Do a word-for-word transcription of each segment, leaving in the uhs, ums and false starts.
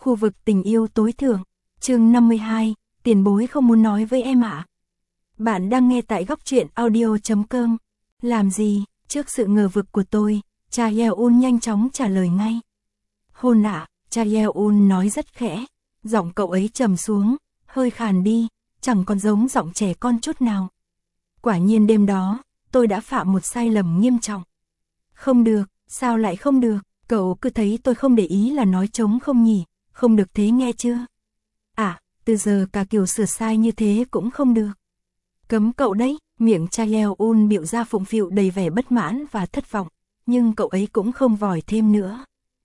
Khu vực tình yêu tối thượng, chương năm mươi hai, tiền bối không muốn nói với em ạ. Bạn đang nghe tại góc truyện audio chấm com. Làm gì, trước sự ngờ vực của tôi, Cha Yeon nhanh chóng trả lời ngay. Hôn ạ, Cha Yeon nói rất khẽ, giọng cậu ấy trầm xuống, hơi khàn đi, chẳng còn giống giọng trẻ con chút nào. Quả nhiên đêm đó, tôi đã phạm một sai lầm nghiêm trọng. Không được, sao lại không được, cậu cứ thấy tôi không để ý là nói trống không nhỉ, không được thế nghe chưa? À, từ giờ cả kiểu sửa sai như thế cũng không được. Cấm cậu đấy, miệng Cha Yeon biểu ra phụng phịu đầy vẻ bất mãn và thất vọng, nhưng cậu ấy cũng không vòi thêm nữa.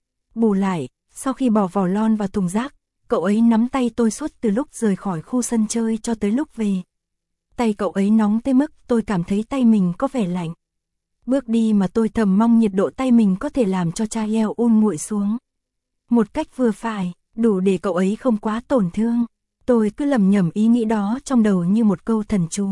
Bù lại, sau khi bỏ vỏ lon vào thùng rác, cậu ấy nắm tay tôi suốt từ lúc rời khỏi khu sân chơi cho tới lúc về. Tay cậu ấy nóng tới mức tôi cảm thấy tay mình có vẻ lạnh. Bước đi mà tôi thầm mong nhiệt độ tay mình có thể làm cho Cha Yeon nguội xuống. Một cách vừa phải, đủ để cậu ấy không quá tổn thương. Tôi cứ lầm nhầm ý nghĩ đó trong đầu như một câu thần chú.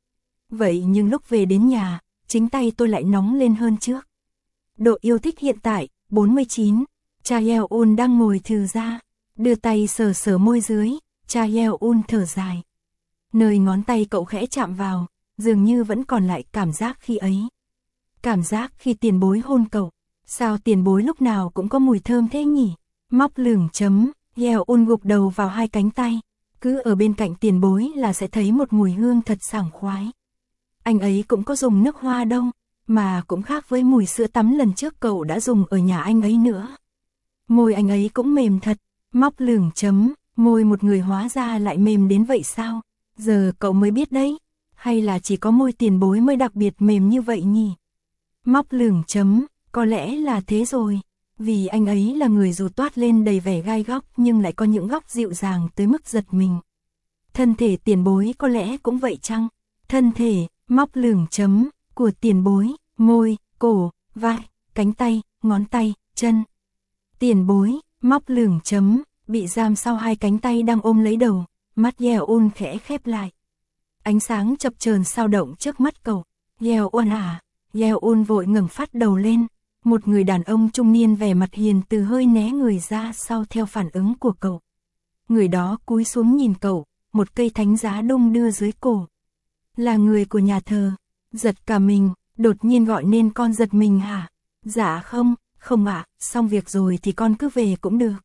Vậy nhưng lúc về đến nhà, chính tay tôi lại nóng lên hơn trước. Độ yêu thích hiện tại, bốn mươi chín. Cha Yeon đang ngồi thừ ra, đưa tay sờ sờ môi dưới, Cha Yeon thở dài. Nơi ngón tay cậu khẽ chạm vào, dường như vẫn còn lại cảm giác khi ấy. Cảm giác khi tiền bối hôn cậu. Sao tiền bối lúc nào cũng có mùi thơm thế nhỉ? Móc lửng chấm, Yeon gục đầu vào hai cánh tay. Cứ ở bên cạnh tiền bối là sẽ thấy một mùi hương thật sảng khoái. Anh ấy cũng có dùng nước hoa đâu, mà cũng khác với mùi sữa tắm lần trước cậu đã dùng ở nhà anh ấy nữa. Môi anh ấy cũng mềm thật, móc lửng chấm, môi một người hóa ra lại mềm đến vậy sao? Giờ cậu mới biết đấy, hay là chỉ có môi tiền bối mới đặc biệt mềm như vậy nhỉ? Móc lửng chấm, có lẽ là thế rồi, vì anh ấy là người dù toát lên đầy vẻ gai góc nhưng lại có những góc dịu dàng tới mức giật mình. Thân thể tiền bối có lẽ cũng vậy chăng? Thân thể, móc lửng chấm, của tiền bối, môi, cổ, vai, cánh tay, ngón tay, chân. Tiền bối, móc lửng chấm, bị giam sau hai cánh tay đang ôm lấy đầu, mắt Yeon khẽ khép lại. Ánh sáng chập chờn sao động trước mắt cậu. Yeon à, Yeon vội ngẩng phát đầu lên. Một người đàn ông trung niên vẻ mặt hiền từ hơi né người ra sau theo phản ứng của cậu. Người đó cúi xuống nhìn cậu, một cây thánh giá đung đưa dưới cổ. Là người của nhà thờ. Giật cả mình, đột nhiên gọi nên con giật mình hả? Dạ không, không ạ, xong việc rồi thì con cứ về cũng được.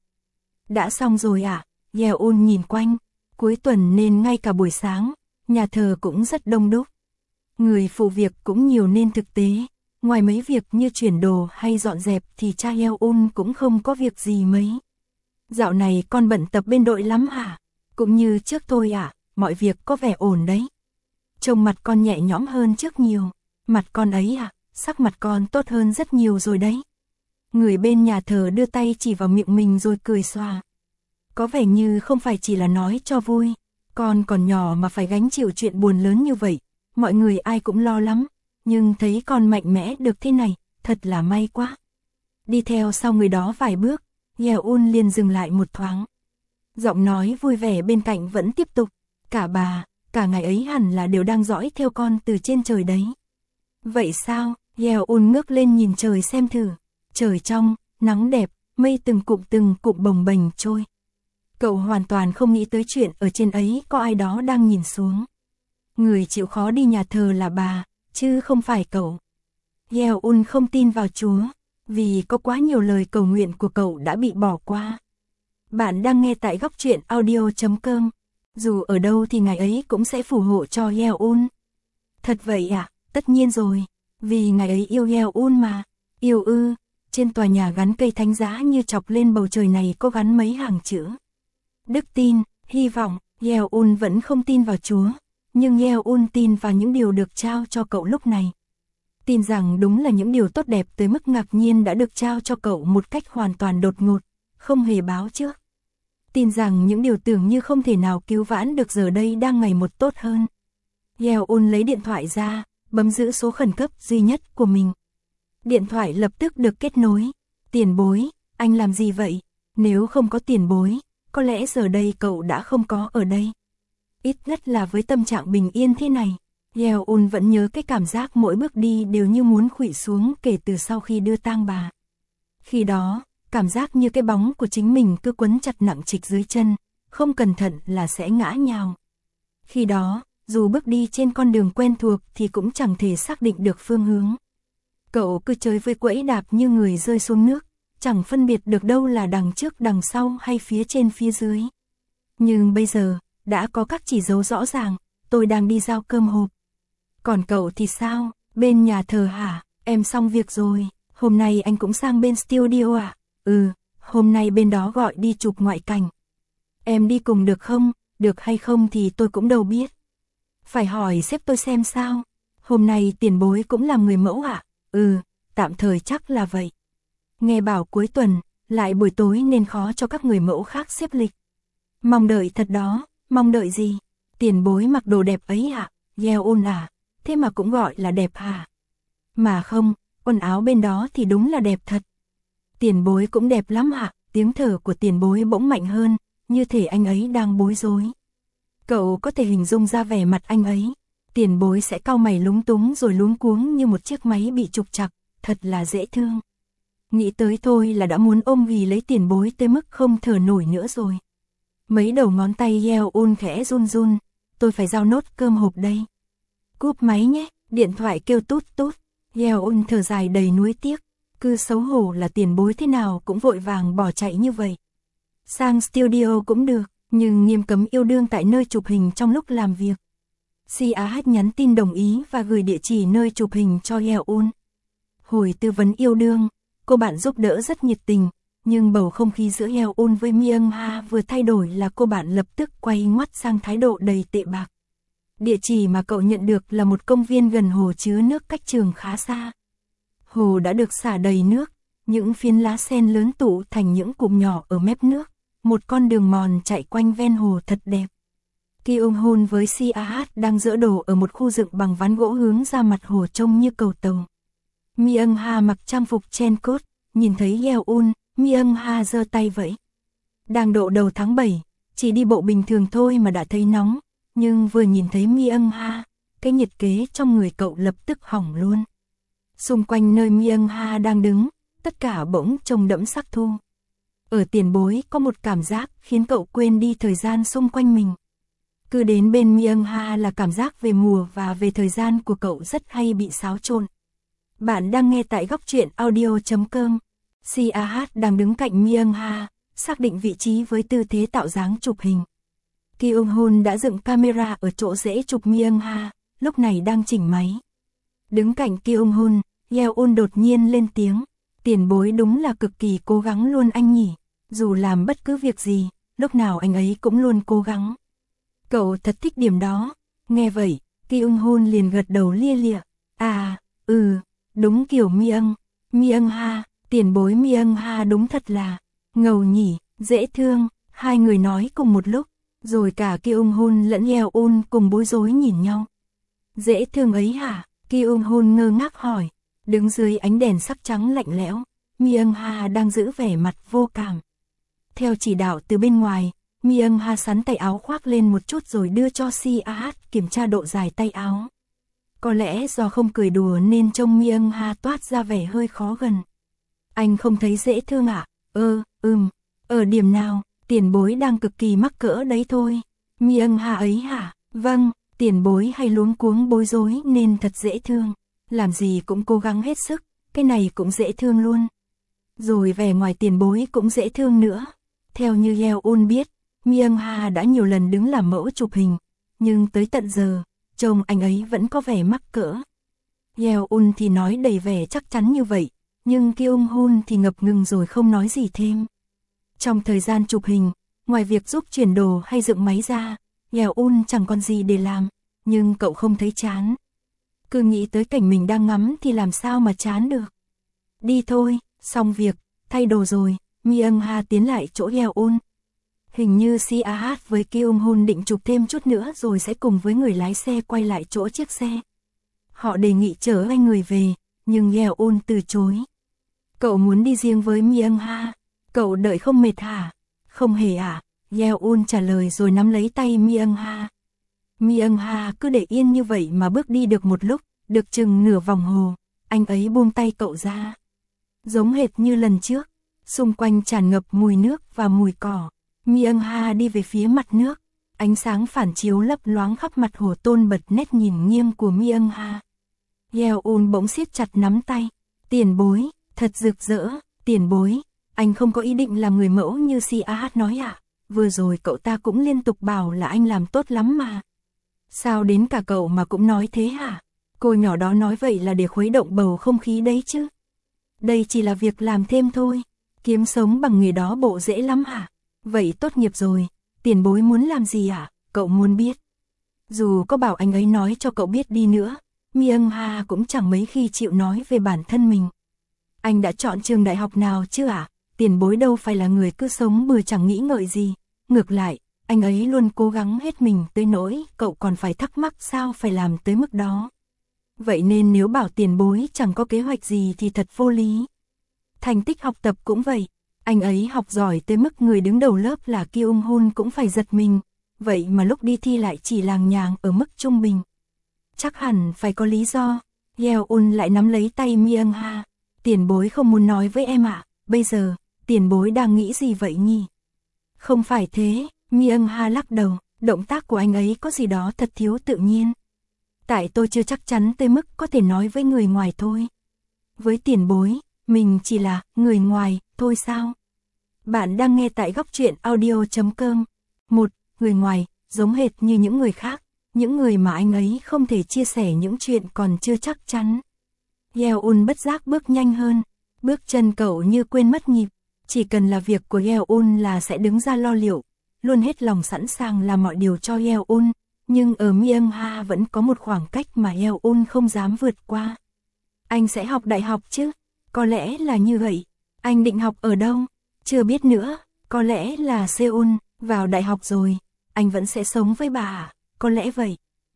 Đã xong rồi ạ, à? Yeon nhìn quanh. Cuối tuần nên ngay cả buổi sáng, nhà thờ cũng rất đông đúc. Người phụ việc cũng nhiều nên thực tế. Ngoài mấy việc như chuyển đồ hay dọn dẹp thì Cha Yeon cũng không có việc gì mấy. Dạo này con bận tập bên đội lắm hả? Cũng như trước thôi ạ, à, mọi việc có vẻ ổn đấy. Trông mặt con nhẹ nhõm hơn trước nhiều. Mặt con ấy à, sắc mặt con tốt hơn rất nhiều rồi đấy. Người bên nhà thờ đưa tay chỉ vào miệng mình rồi cười xòa. Có vẻ như không phải chỉ là nói cho vui. Con còn nhỏ mà phải gánh chịu chuyện buồn lớn như vậy. Mọi người ai cũng lo lắm. Nhưng thấy con mạnh mẽ được thế này, thật là may quá. Đi theo sau người đó vài bước, Yeon liền dừng lại một thoáng. Giọng nói vui vẻ bên cạnh vẫn tiếp tục. Cả bà, cả ngày ấy hẳn là đều đang dõi theo con từ trên trời đấy. Vậy sao? Yeon ngước lên nhìn trời xem thử. Trời trong, nắng đẹp, mây từng cụm từng cụm bồng bềnh trôi. Cậu hoàn toàn không nghĩ tới chuyện ở trên ấy có ai đó đang nhìn xuống. Người chịu khó đi nhà thờ là bà, chứ không phải cậu. Yeon không tin vào Chúa, vì có quá nhiều lời cầu nguyện của cậu đã bị bỏ qua. Bạn đang nghe tại góc truyện audio chấm com. Dù ở đâu thì ngài ấy cũng sẽ phù hộ cho Yeon. Thật vậy à? Tất nhiên rồi, vì ngài ấy yêu Yeon mà. Yêu ư? Trên tòa nhà gắn cây thánh giá như chọc lên bầu trời này có gắn mấy hàng chữ. Đức tin, hy vọng. Yeon vẫn không tin vào Chúa, nhưng Yeon tin vào những điều được trao cho cậu lúc này. Tin rằng đúng là những điều tốt đẹp tới mức ngạc nhiên đã được trao cho cậu một cách hoàn toàn đột ngột, không hề báo trước. Tin rằng những điều tưởng như không thể nào cứu vãn được giờ đây đang ngày một tốt hơn. Yeon lấy điện thoại ra, bấm giữ số khẩn cấp duy nhất của mình. Điện thoại lập tức được kết nối. Tiền bối, anh làm gì vậy? Nếu không có tiền bối, có lẽ giờ đây cậu đã không có ở đây. Ít nhất là với tâm trạng bình yên thế này, Yeon vẫn nhớ cái cảm giác mỗi bước đi đều như muốn khuỵu xuống kể từ sau khi đưa tang bà. Khi đó, cảm giác như cái bóng của chính mình cứ quấn chặt nặng trịch dưới chân, không cẩn thận là sẽ ngã nhào. Khi đó, dù bước đi trên con đường quen thuộc thì cũng chẳng thể xác định được phương hướng. Cậu cứ chơi với quẫy đạp như người rơi xuống nước, chẳng phân biệt được đâu là đằng trước đằng sau hay phía trên phía dưới. Nhưng bây giờ, đã có các chỉ dấu rõ ràng, tôi đang đi giao cơm hộp. Còn cậu thì sao, bên nhà thờ hả? Em xong việc rồi, hôm nay anh cũng sang bên studio à? Ừ, hôm nay bên đó gọi đi chụp ngoại cảnh. Em đi cùng được không? Được hay không thì tôi cũng đâu biết. Phải hỏi sếp tôi xem sao. Hôm nay tiền bối cũng làm người mẫu ạ? À? Ừ, tạm thời chắc là vậy. Nghe bảo cuối tuần, lại buổi tối nên khó cho các người mẫu khác xếp lịch. Mong đợi thật đó, mong đợi gì? Tiền bối mặc đồ đẹp ấy ạ? À? Yeo Un à? Thế mà cũng gọi là đẹp hả? Mà không, quần áo bên đó thì đúng là đẹp thật. Tiền bối cũng đẹp lắm ạ. À? Tiếng thở của tiền bối bỗng mạnh hơn, như thể anh ấy đang bối rối. Cậu có thể hình dung ra vẻ mặt anh ấy. Tiền bối sẽ cau mày lúng túng rồi luống cuống như một chiếc máy bị trục trặc, thật là dễ thương. Nghĩ tới thôi là đã muốn ôm ghì lấy tiền bối tới mức không thở nổi nữa rồi. Mấy đầu ngón tay Yeo Un khẽ run run, tôi phải giao nốt cơm hộp đây. Cúp máy nhé, điện thoại kêu tút tút. Yeo Un thở dài đầy nuối tiếc, cứ xấu hổ là tiền bối thế nào cũng vội vàng bỏ chạy như vậy. Sang studio cũng được, nhưng nghiêm cấm yêu đương tại nơi chụp hình trong lúc làm việc. xê a hát nhắn tin đồng ý và gửi địa chỉ nơi chụp hình cho Yeo Un. Hồi tư vấn yêu đương, cô bạn giúp đỡ rất nhiệt tình, nhưng bầu không khí giữa Yeo Un với Myung Ha vừa thay đổi là cô bạn lập tức quay ngoắt sang thái độ đầy tệ bạc. Địa chỉ mà cậu nhận được là một công viên gần hồ chứa nước cách trường khá xa. Hồ đã được xả đầy nước, những phiến lá sen lớn tụ thành những cụm nhỏ ở mép nước, một con đường mòn chạy quanh ven hồ thật đẹp. Kyung Hoon với xê a hát đang dỡ đồ ở một khu dựng bằng ván gỗ hướng ra mặt hồ trông như cầu tàu. Myung Ha mặc trang phục chen cốt, nhìn thấy Yeo Un, Myung Ha giơ tay vẫy. Đang độ đầu tháng bảy, chỉ đi bộ bình thường thôi mà đã thấy nóng, nhưng vừa nhìn thấy Myung Ha, cái nhiệt kế trong người cậu lập tức hỏng luôn. Xung quanh nơi Myung Ha đang đứng, tất cả bỗng trông đẫm sắc thu. Ở tiền bối có một cảm giác khiến cậu quên đi thời gian xung quanh mình. Cứ đến bên Myung Ha là cảm giác về mùa và về thời gian của cậu rất hay bị xáo trộn. Bạn đang nghe tại góc truyện audio chấm com. xê a hát đang đứng cạnh Myung Ha, xác định vị trí với tư thế tạo dáng chụp hình. Kyung Hoon đã dựng camera ở chỗ dễ chụp Myung Ha, lúc này đang chỉnh máy. Đứng cạnh Kyung Hoon, Yeo Un đột nhiên lên tiếng. Tiền bối đúng là cực kỳ cố gắng luôn anh nhỉ. Dù làm bất cứ việc gì, lúc nào anh ấy cũng luôn cố gắng. Cậu thật thích điểm đó. Nghe vậy, Kyung Hoon liền gật đầu lia lịa. À, ừ, đúng kiểu Myung. Myung Ha, tiền bối Myung Ha đúng thật là ngầu nhỉ, dễ thương. Hai người nói cùng một lúc, rồi cả Kyung Hoon lẫn Yeo Un cùng bối rối nhìn nhau. Dễ thương ấy hả? Kyung Hoon ngơ ngác hỏi. Đứng dưới ánh đèn sắc trắng lạnh lẽo, Myung Ha đang giữ vẻ mặt vô cảm. Theo chỉ đạo từ bên ngoài, Myung Ha sắn tay áo khoác lên một chút rồi đưa cho xê a hát kiểm tra độ dài tay áo. Có lẽ do không cười đùa nên trông Myung Ha toát ra vẻ hơi khó gần. Anh không thấy dễ thương ạ? À? Ơ, ừm, ở điểm nào? Tiền bối đang cực kỳ mắc cỡ đấy thôi. Myung Ha ấy hả? Vâng, tiền bối hay luống cuống bối rối nên thật dễ thương. Làm gì cũng cố gắng hết sức, cái này cũng dễ thương luôn. Rồi vẻ ngoài tiền bối cũng dễ thương nữa. Theo như Yeo Un biết, Myung Ha đã nhiều lần đứng làm mẫu chụp hình, nhưng tới tận giờ, trông anh ấy vẫn có vẻ mắc cỡ. Yeo Un thì nói đầy vẻ chắc chắn như vậy, nhưng Kyung Hoon thì ngập ngừng rồi không nói gì thêm. Trong thời gian chụp hình, ngoài việc giúp chuyển đồ hay dựng máy ra, Yeo Un chẳng còn gì để làm, nhưng cậu không thấy chán. Cứ nghĩ tới cảnh mình đang ngắm thì làm sao mà chán được. Đi thôi, xong việc, thay đồ rồi, Myung Ha tiến lại chỗ Yeo Un. Hình như xê a hát với Kyung Hoon định chụp thêm chút nữa rồi sẽ cùng với người lái xe quay lại chỗ chiếc xe. Họ đề nghị chở hai người về, nhưng Yeo Un từ chối. Cậu muốn đi riêng với Myung Ha, cậu đợi không mệt hả? Không hề à, Yeo Un trả lời rồi nắm lấy tay Myung Ha. Myung Ha cứ để yên như vậy mà bước đi được một lúc, được chừng nửa vòng hồ, anh ấy buông tay cậu ra. Giống hệt như lần trước, xung quanh tràn ngập mùi nước và mùi cỏ. Myung Ha đi về phía mặt nước, ánh sáng phản chiếu lấp loáng khắp mặt hồ tôn bật nét nhìn nghiêm của Myung Ha. Yeon bỗng siết chặt nắm tay, tiền bối, thật rực rỡ, tiền bối, anh không có ý định làm người mẫu như si a hát nói à, vừa rồi cậu ta cũng liên tục bảo là anh làm tốt lắm mà. Sao đến cả cậu mà cũng nói thế hả? Cô nhỏ đó nói vậy là để khuấy động bầu không khí đấy chứ. Đây chỉ là việc làm thêm thôi, kiếm sống bằng nghề đó bộ dễ lắm hả? Vậy tốt nghiệp rồi, tiền bối muốn làm gì hả? Cậu muốn biết. Dù có bảo anh ấy nói cho cậu biết đi nữa, Myung Ha cũng chẳng mấy khi chịu nói về bản thân mình. Anh đã chọn trường đại học nào chứ ạ? À? Tiền bối đâu phải là người cứ sống bừa chẳng nghĩ ngợi gì. Ngược lại, anh ấy luôn cố gắng hết mình tới nỗi cậu còn phải thắc mắc sao phải làm tới mức đó. Vậy nên nếu bảo tiền bối chẳng có kế hoạch gì thì thật vô lý. Thành tích học tập cũng vậy. Anh ấy học giỏi tới mức người đứng đầu lớp là Kyung Hun cũng phải giật mình. Vậy mà lúc đi thi lại chỉ làng nhàng ở mức trung bình. Chắc hẳn phải có lý do. Yeon lại nắm lấy tay Myung Ha. Tiền bối không muốn nói với em ạ. À? Bây giờ, tiền bối đang nghĩ gì vậy nhỉ? Không phải thế, Myung Ha lắc đầu. Động tác của anh ấy có gì đó thật thiếu tự nhiên. Tại tôi chưa chắc chắn tới mức có thể nói với người ngoài thôi. Với tiền bối, mình chỉ là người ngoài thôi sao? Bạn đang nghe tại góc truyện audio chấm com. Một, người ngoài, giống hệt như những người khác. Những người mà anh ấy không thể chia sẻ những chuyện còn chưa chắc chắn. Yeon bất giác bước nhanh hơn. Bước chân cậu như quên mất nhịp. Chỉ cần là việc của Yeon là sẽ đứng ra lo liệu. Luôn hết lòng sẵn sàng làm mọi điều cho Yeon. Nhưng ở Myung Ha vẫn có một khoảng cách mà Yeon không dám vượt qua. Anh sẽ học đại học chứ? Có lẽ là như vậy. Anh định học ở đâu? Chưa biết nữa. Có lẽ là Seoul. Vào đại học rồi, anh vẫn sẽ sống với bà à? Có lẽ vậy.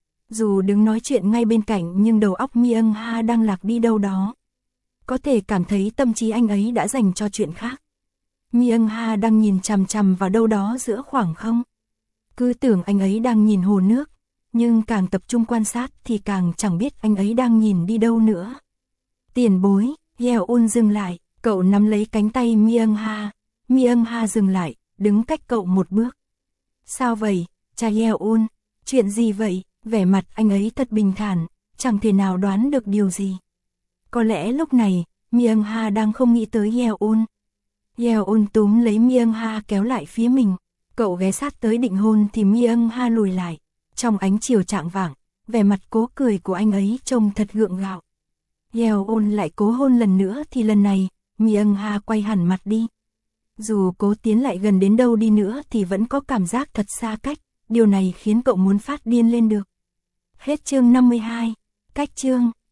Dù đứng nói chuyện ngay bên cạnh nhưng đầu óc Myung Ha đang lạc đi đâu đó. Có thể cảm thấy tâm trí anh ấy đã dành cho chuyện khác. Myung Ha đang nhìn chằm chằm vào đâu đó giữa khoảng không. Cứ tưởng anh ấy đang nhìn hồ nước, nhưng càng tập trung quan sát thì càng chẳng biết anh ấy đang nhìn đi đâu nữa. Tiền bối, Yeon dừng lại, cậu nắm lấy cánh tay Myung Ha. Myung Ha dừng lại, đứng cách cậu một bước. Sao vậy, cha Yeon? Chuyện gì vậy? Vẻ mặt anh ấy thật bình thản, chẳng thể nào đoán được điều gì. Có lẽ lúc này, Myung Ha đang không nghĩ tới Yeon. Yeon túm lấy Myung Ha kéo lại phía mình. Cậu ghé sát tới định hôn thì Myung Ha lùi lại. Trong ánh chiều chạng vạng, vẻ mặt cố cười của anh ấy trông thật gượng gạo. Yeon lại cố hôn lần nữa thì lần này, Myung Ha quay hẳn mặt đi. Dù cố tiến lại gần đến đâu đi nữa thì vẫn có cảm giác thật xa cách. Điều này khiến cậu muốn phát điên lên được. Hết chương năm mươi hai. Cách chương.